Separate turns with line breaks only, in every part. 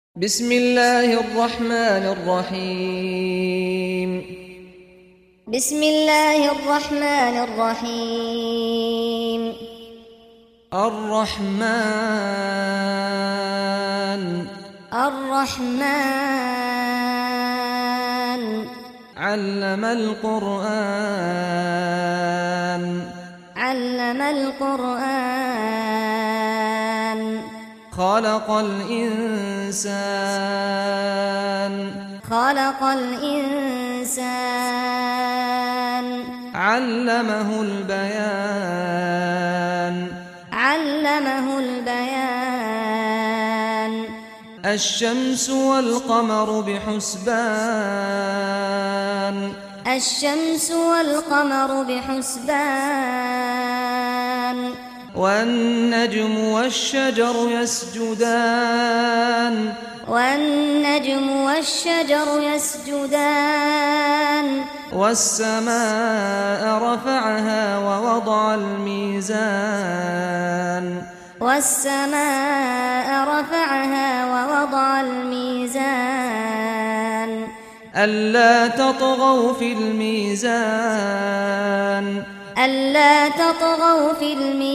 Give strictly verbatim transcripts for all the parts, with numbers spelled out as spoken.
بسم الله الرحمن الرحيم
بسم الله الرحمن الرحيم
الرحمن
الرحمن
علم القرآن
علم القرآن
خلق الإنسان
خلق الإنسان
علمه البيان
علمه البيان
الشمس والقمر بحسبان
الشمس والقمر بحسبان
والنجم والشجر يسجدان
والنجم والشجر يسجدان
والسماء رفعها ووضع الميزان
والسماء رفعها ووضع الميزان
ألا تطغوا في الميزان
ألا تطغوا في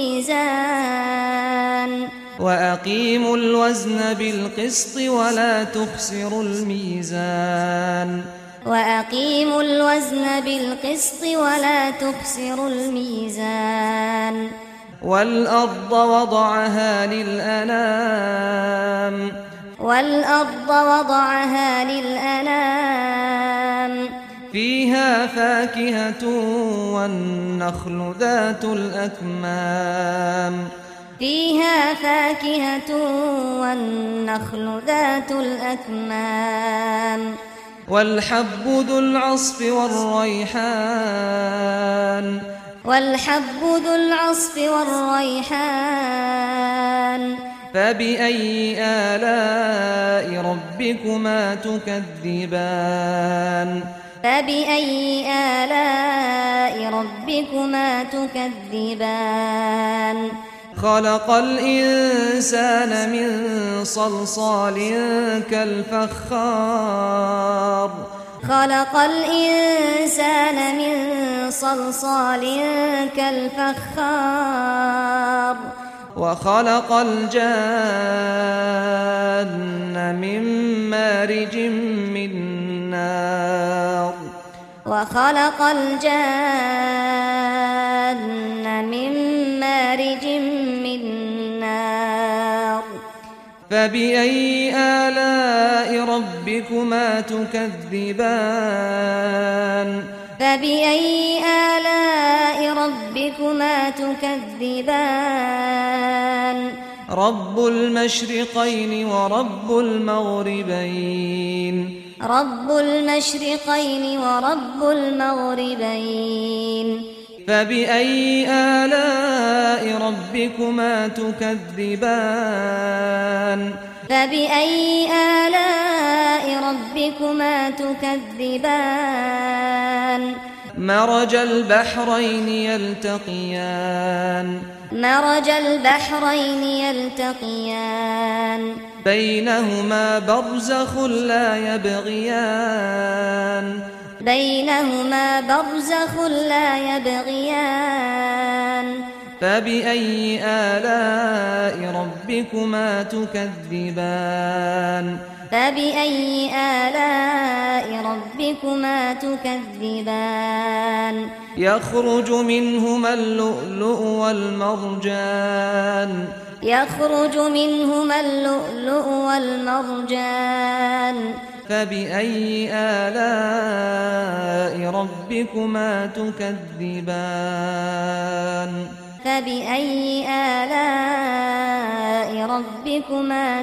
الميزان
وأقيموا الوزن بالقسط ولا تخسروا الميزان
وأقيموا الوزن بالقسط ولا تخسروا الميزان
والأرض وضعها للأنام
والأرض وضعها للأنام
فيها فاكهة والنخل ذات الأكمام
فيها فاكهة والنخل ذات الأكمام
والحب ذو العصف والريحان
والحب ذو العصف والريحان
فبأي آلاء ربكما تكذبان
فبأي آلاء ربكما تكذبان
خلق الإنسان من صلصال كالفخار
خلق الإنسان من صلصال كالفخار
وخلق الجان من مارج من نار
وخلق الجان من مارج من نار
فبأي آلاء ربكما تكذبان
فبأي آلاء ربكما تكذبان
رب المشرقين ورب المغربين
رب المشرقين ورب المغربين
فبأي آلاء ربكما تكذبان
فبأي آلاء ربكما تكذبان
مرج البحرين يلتقيان
مرج البحرين يلتقيان
بينهما برزخ لا يبغيان
بينهما برزخ لا يبغيان
فبأي آلاء ربكما تكذبان
فبأي آلاء ربكما تكذبان
يخرج منهما اللؤلؤ والمرجان
يخرج منهما اللؤلؤ والمرجان
فبأي آلاء ربكما تكذبان
فبأي آلاء ربكما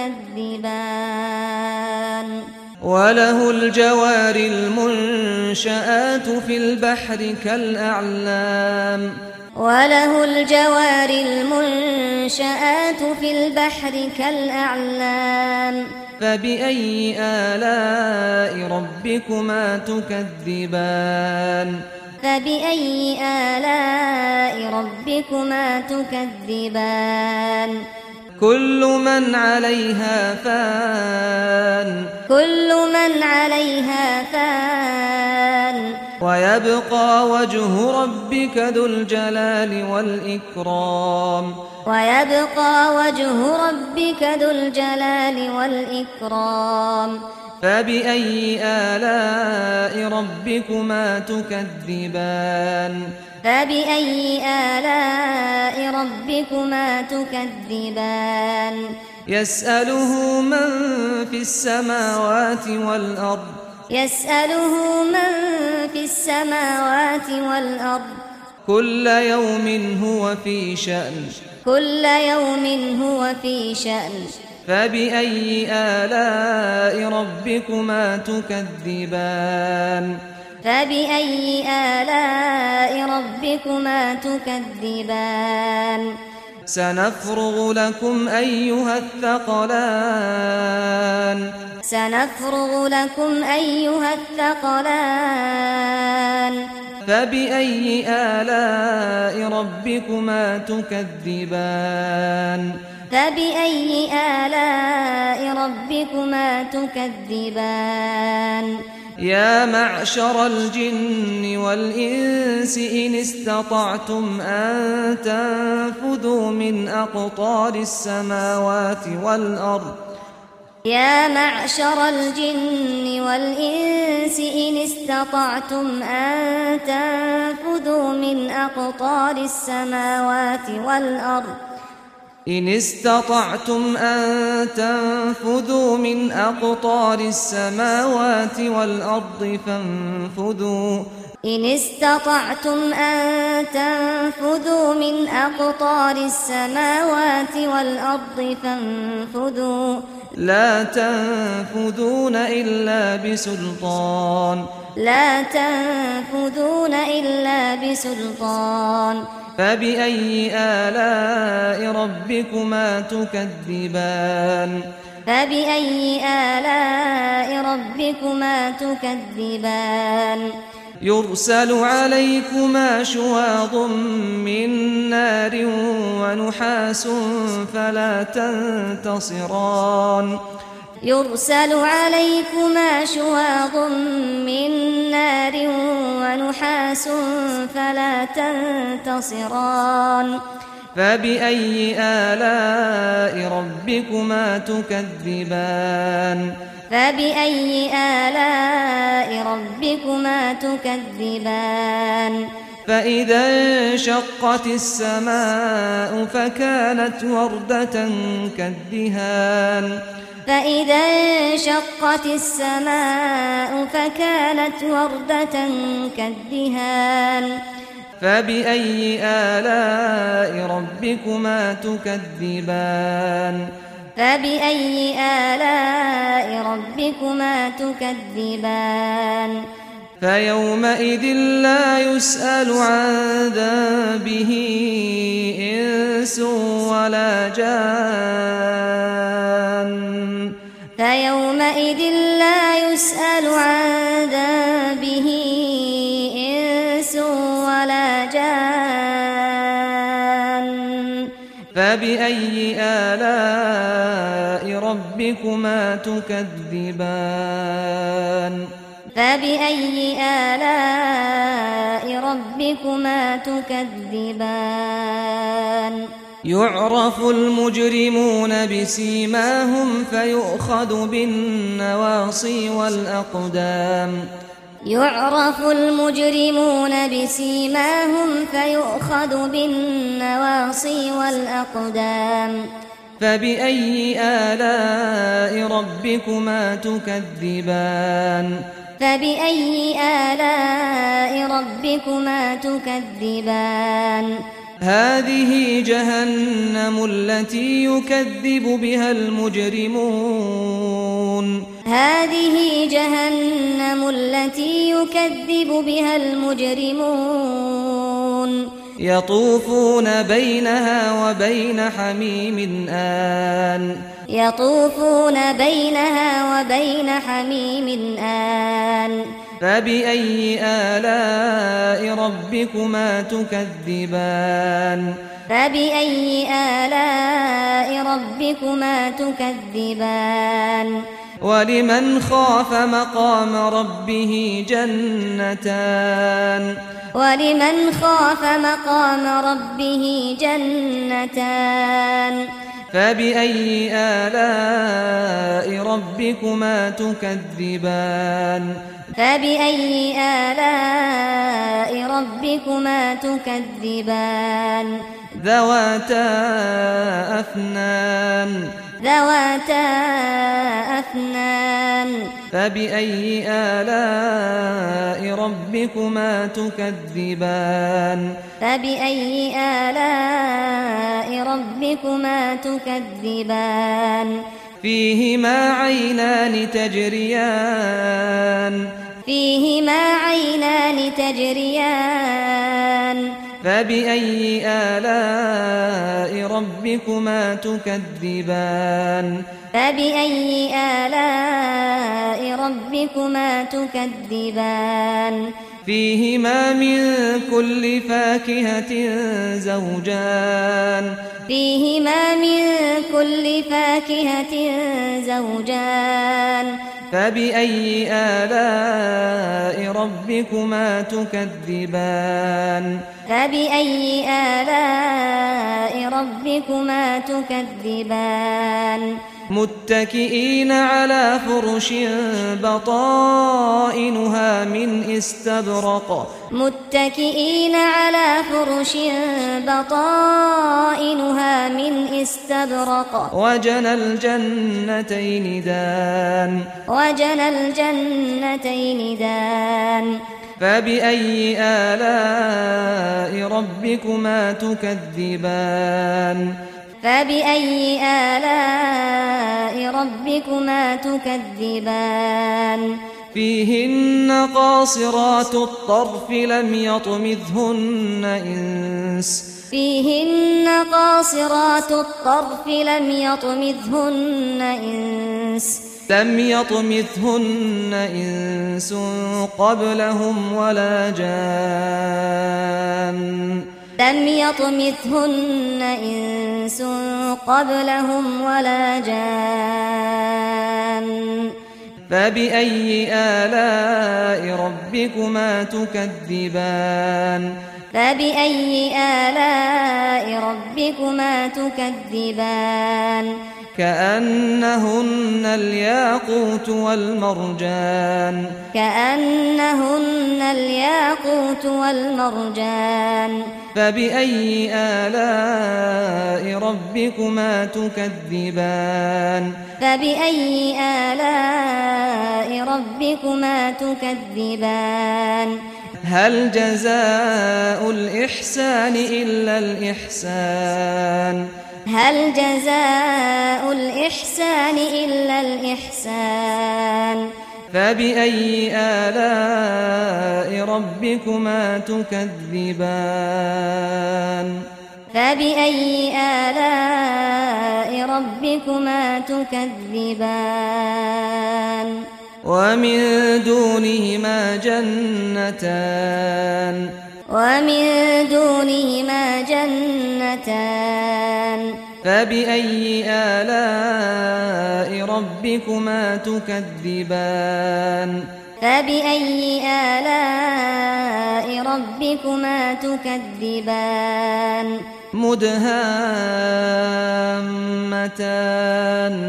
تكذبان
وله الجوار المنشآت في البحر كالأعلام
وله الجوار المنشآت في البحر كالأعلام
فبأي آلاء ربكما تكذبان
فبأي آلاء ربكما تكذبان
كل من عليها فان
كل من عليها فان
ويبقى وجه ربك ذو الجلال والإكرام
ويبقى وجه ربك ذو الجلال والإكرام
فبأي آلاء ربكما تكذبان
فبأي آلاء ربكما تكذبان
يسأله من في السماوات والأرض
يسأله من في السماوات والأرض
كل يوم هو في شأن
كل يوم هو في شأن
فبأي آلاء ربكما تكذبان
فبأي آلاء ربكما تكذبان
سنفرغ لكم أيها الثقلان
سنفرغ لكم أيها الثقلان
فبأي آلاء ربكما تكذبان
فبأي آلاء ربكما تكذبان
يا معشر الجن والإنس إن استطعتم أن تنفذوا من أقطار السماوات والأرض
يا معشر الجن والإنس إن استطعتم أن تنفذوا من أقطار السماوات والأرض
إن استطعتم أن تنفذوا من أقطار السماوات والأرض فانفذوا
إن استطعتم أن تنفذوا من أقطار السماوات والأرض فانفذوا
لا تنفذون إلا بسلطان
لا تنفذون إلا بسلطان
فبأي آلاء ربكما تكذبان
فبأي آلاء ربكما تكذبان
يرسل عليكما شواظ من نار ونحاس فلا تنتصران
يرسل عليكما شواظ من نار ونحاس فلا تنتصران
فبأي آلاء ربكما تكذبان
فبأي آلاء ربكما تكذبان
فإذا انشقت السماء فكانت وردة كالدهان
فإذا انشقت السماء فكانت وردة كالدهان
فبأي آلاء ربكما تكذبان
فبأي آلاء ربكما تكذبان
فيومئذ لا يسأل عن ذنبه إنس ولا جان
فيومئذ لا يسأل عن ذنبه إنس ولا جان
فبأي آلاء ربكما تكذبان
فبأي آلاء ربكما تكذبان
يعرف المجرمون بسيماهم فيؤخذ بالنواصي والأقدام
يعرف المجرمون بسيماهم فيؤخذ بالنواصي والأقدام
فبأي آلاء ربكما تكذبان
فبأي آلاء ربكما تكذبان
هذه جهنم التي يكذب بها المجرمون
هذه جهنم التي يكذب بها المجرمون
يطوفون بينها وبين حميم آن
يطوفون بينها وبين حميم آن
فبأي آلاء ربكما تكذبان
فبأي آلاء ربكما تكذبان
ولمن خاف مقام ربه جنتان
ولمن خاف مقام ربه جنتان
فبأي آلاء ربكما تكذبان
فبأي آلاء ربكما تكذبان
ذواتا أفنان
ذواتا أفنان
فبأي آلاء ربكما تكذبان
فبأي آلاء ربكما تكذبان
فيهما عينان تجريان
فيهما عينان تجريان
فبأي آلاء ربكما تكذبان
فبأي آلاء ربكما تكذبان
فيهما من كل فاكهة زوجان
فيهما من كل فاكهة زوجان
فبأي آلاء ربكما تكذبان
فبأي آلاء ربكما تكذبان
متكئين على فرش بطائنها من استبرق
متكئين على فرش بطائنها من استبرق
وجنى الجنتين دان
وجنى الجنتين دان
فبأي آلاء ربكما تكذبان
فبأي آلاء ربكما تكذبان
فيهن قاصرات الطرف لم يطمثهن إنس
فيهن قاصرات الطرف لم يطمثهن إنس
لم يطمثهن إنس قبلهم ولا جان
لم يطمثهن إنس قبلهم ولا جان
فبأي آلاء ربكما تكذبان
فبأي آلاء ربكما تكذبان
كأنهن الياقوت والمرجان
كأنهن الياقوت والمرجان
فبأي آلاء ربكما تكذبان
فبأي آلاء ربكما تكذبان
هل جزاء الإحسان إلا الإحسان
هل جزاء الإحسان إلا الإحسان
فبأي آلاء ربكما تكذبان
فبأي آلاء ربكما تكذبان
ومن دونهما جنتان
ومن دونهما جنتان
فبأي آلاء ربكما تكذبان
فبأي آلاء ربكما تكذبان
مدهامتان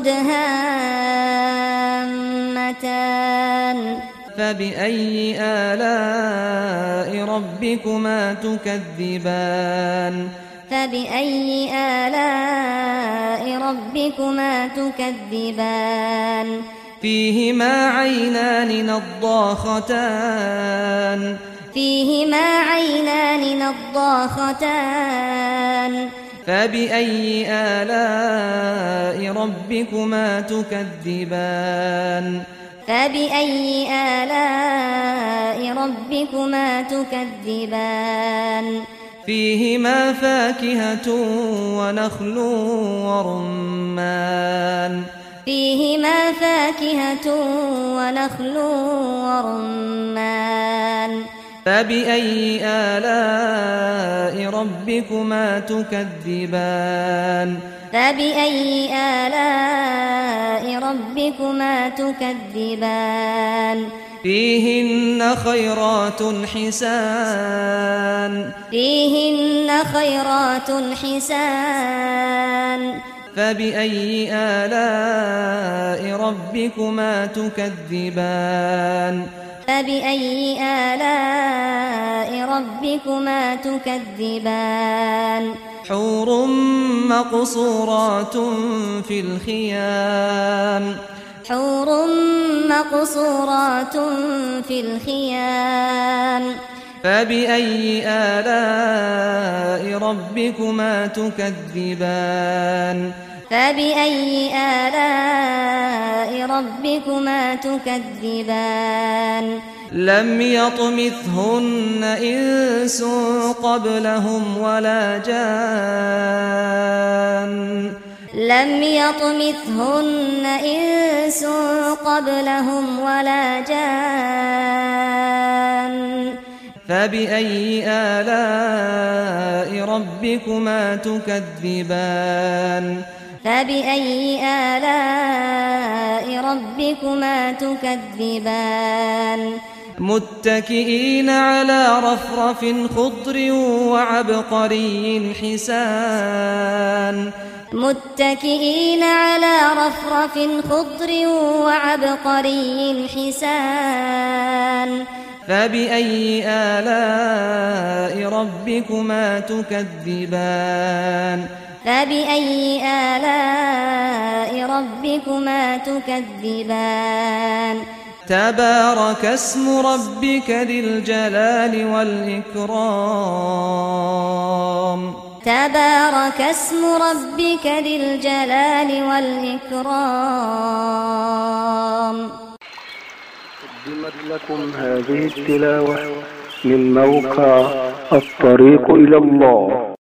مدهامتان
فبأي آلاء ربكما تكذبان
فبأي آلاء ربكما تكذبان
فيهما عينان نضاختان
فيهما عينان نضاختان
فبأي آلاء ربكما تكذبان
فبأي آلاء ربكما تكذبان
فيهما فاكهة ونخل ورمان
فيهما فاكهة ونخل ورمان
فبأي آلاء ربكما تكذبان
فبأي آلاء ربكما تكذبان
فيهن خيرات حسان
فيهن خيرات حسان
فبأي آلاء ربكما تكذبان
فبأي آلاء ربكما تكذبان
حور مقصورات في الخيام
حور مقصورات في الخيام
فبأي آلاء ربكما تكذبان
فبأي آلاء ربكما تكذبان
لم يطمثهن إنس قبلهم ولا جان
لم يطمثهن إنس قبلهم ولا جان
فبأي آلاء ربكما تكذبان
فبأي آلاء ربكما تكذبان
متكئين على رفرف خضر وعبقري حسان
متكئين على رفرف خضر وعبقري حسان
فبأي آلاء ربكما تكذبان
فبأي آلاء ربكما تكذبان
تبارك اسم ربك ذي الجلال والإكرام
تبارك اسم ربك ذي الجلال والإكرام.
قدمت لكم هذه التلاوة من موقع الطريق إلى الله.